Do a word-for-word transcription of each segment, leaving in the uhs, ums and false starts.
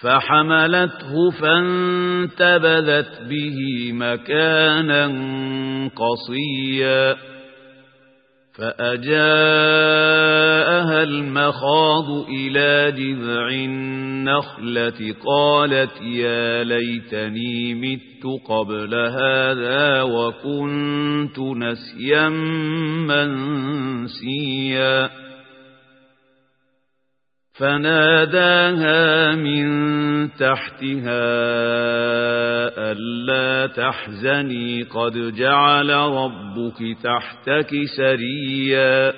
فحملته فانتبذت به مكانا قصيا فأجاءها المخاض إلى جذع النخلة قالت يا ليتني مت قبل هذا وكنت نسيا منسيا فناداها من تحتها ألا تحزني قد جعل ربك تحتك سريا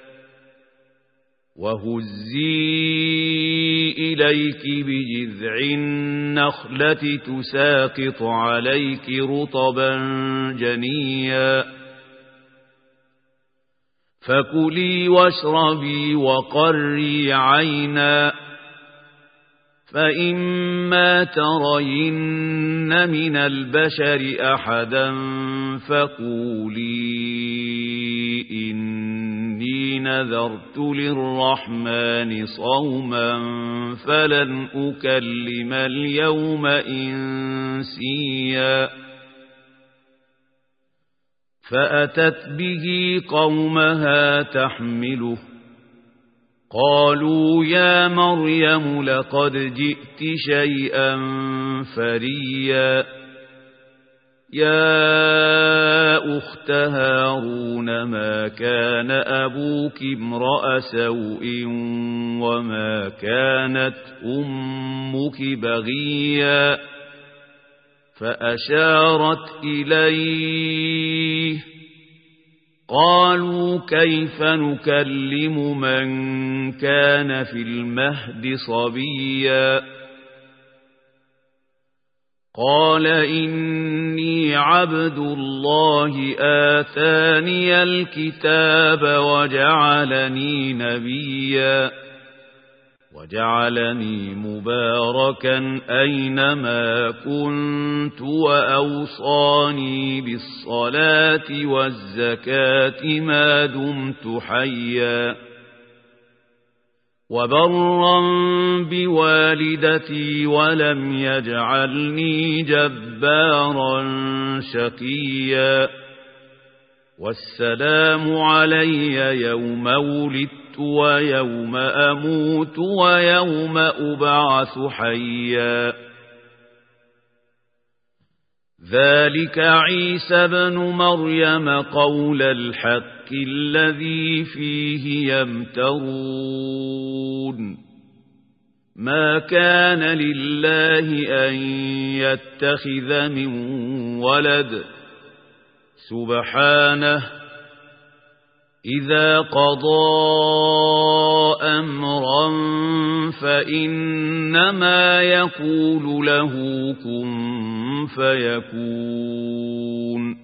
وهزي إليك بجذع النخلة تساقط عليك رطبا جنيا فكلي واشربي وقري عينا فإما ترين من البشر أحدا فقولي إني نذرت للرحمن صوما فلن أكلم اليوم إنسيا فأتت به قومها تحمله قالوا يا مريم لقد جئت شيئا فريا يا أخت هارون ما كان أبوك امرأ سوء وما كانت أمك بغيا فأشارت إليه قالوا كيف نكلم من كان في المهد صبيا قال إني عبد الله آتاني الكتاب وجعلني نبيا وجعلني مباركا أينما كنت وأوصاني بالصلاة والزكاة ما دمت حيا وبرا بوالدتي ولم يجعلني جبارا شقيا والسلام علي يوم ولدت ويوم أموت ويوم أبعث حيا ذلك عيسى بن مريم قول الحق الذي فيه يمترون ما كان لله أن يتخذ من ولد سبحانه إذا قضى أمرا فإنما يقول له كن فيكون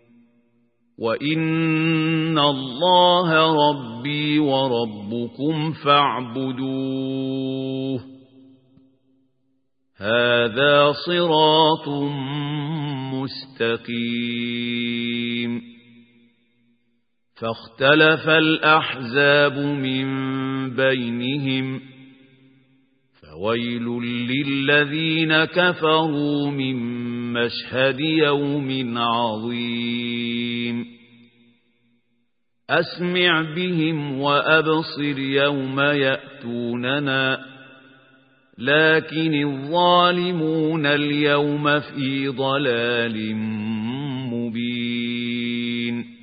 وإن الله ربي وربكم فاعبدوه هذا صراط مستقيم فاختلف الأحزاب من بينهم فويل للذين كفروا من مشهد يوم عظيم أسمع بهم وأبصر يوم يأتوننا لكن الظالمون اليوم في ضلال مبين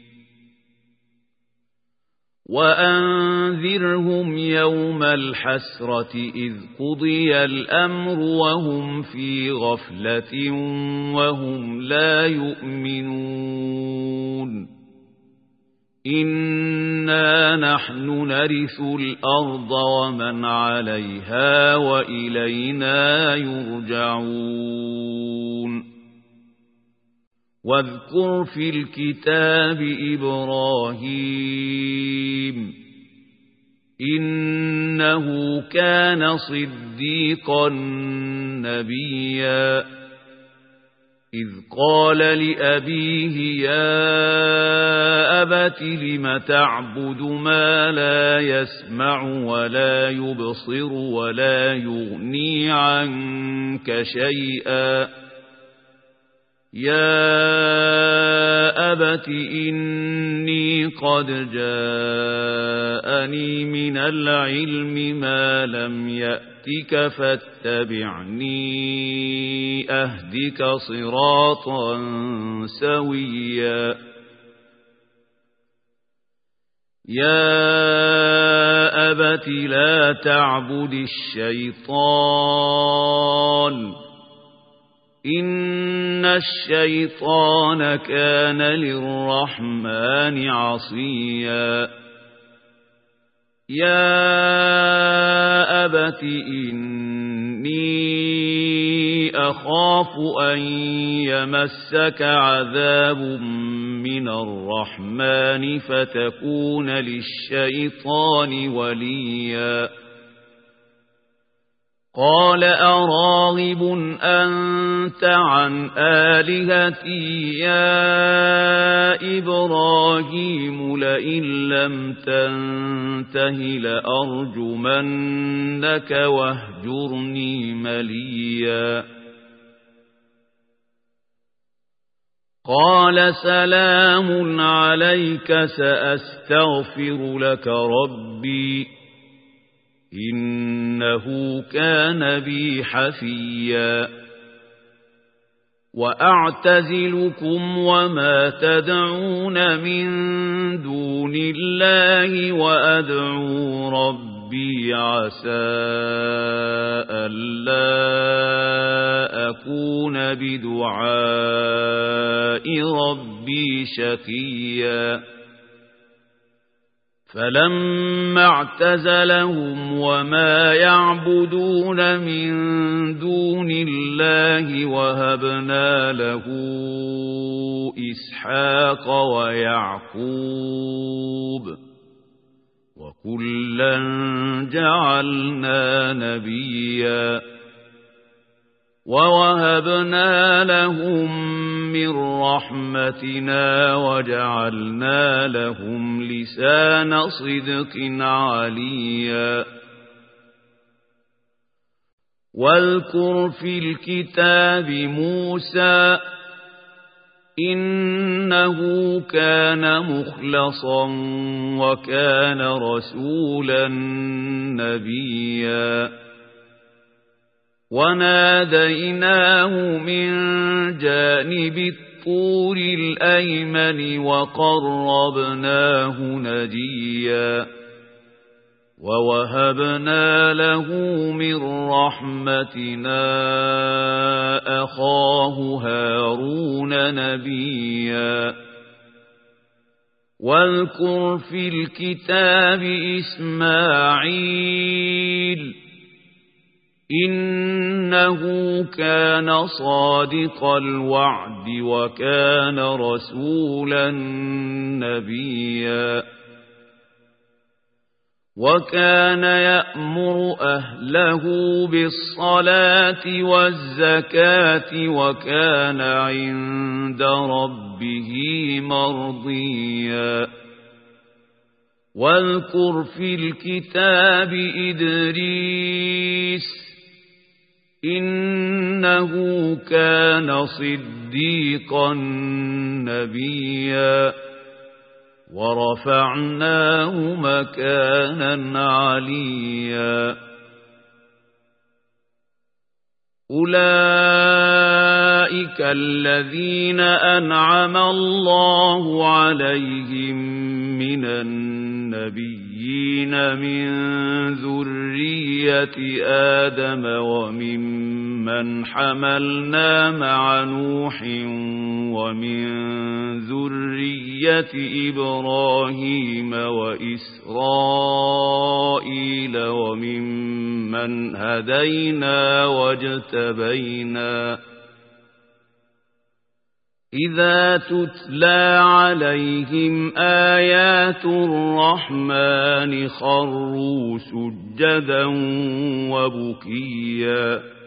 وأنذرهم يوم الحسرة إذ قضي الأمر وهم في غفلة وهم لا يؤمنون إنا نحن نرث الأرض ومن عليها وإلينا يرجعون واذكر في الكتاب إبراهيم إنه كان صديقا نبيا إذ قال لأبيه يا أبت لم تعبد ما لا يسمع ولا يبصر ولا يغني عنك شيئا يا أبت إني قد جاءني من العلم ما لم يأتك فاتبعني أهدك صراطا سويا يا أبت لا تعبد الشيطان إن الشيطان كان للرحمن عصيا يا أبت إني أخاف أن يمسك عذاب من الرحمن فتكون للشيطان وليا قال أراغب أنت عن آلهتي يا إبراهيم لئن لم تنته لأرجمنك واهجرني مليا قال سلام عليك سأستغفر لك ربي إنه كان بي حفيا وأعتزلكم وما تدعون من دون الله وأدعو ربي عسى ألا أكون بدعاء ربي شقيا فلما اعتزلهم وما يعبدون من دون الله وهبنا له إسحاق ويعقوب وكلا جعلنا نبيا ووهبنا لهم من رحمتنا وجعلنا لهم لسان صدق عليا واذكر في الكتاب موسى إنه كان مخلصا وكان رسولا نبيا وناديناه من جانب الطور الأيمن وقربناه نجيا ووهبنا له من رحمتنا أخاه هارون نبيا واذكر في الكتاب إسماعيل إنه كان صادق الوعد وكان رسولا نبيا وكان يأمر أهله بالصلاة والزكاة وكان عند ربه مرضيا واذكر في الكتاب إدريس إنه كان صديقا نبيا ورفعناه مكانا عليا أولئك الذين أنعم الله عليهم من النبيين من ذرية آدم وممن حملنا مع نوح ومن ذرية إبراهيم وإسرائيل وممن هدينا واجتبينا إذا تتلى عليهم آيات الرحمن خروا سجدا وبكيا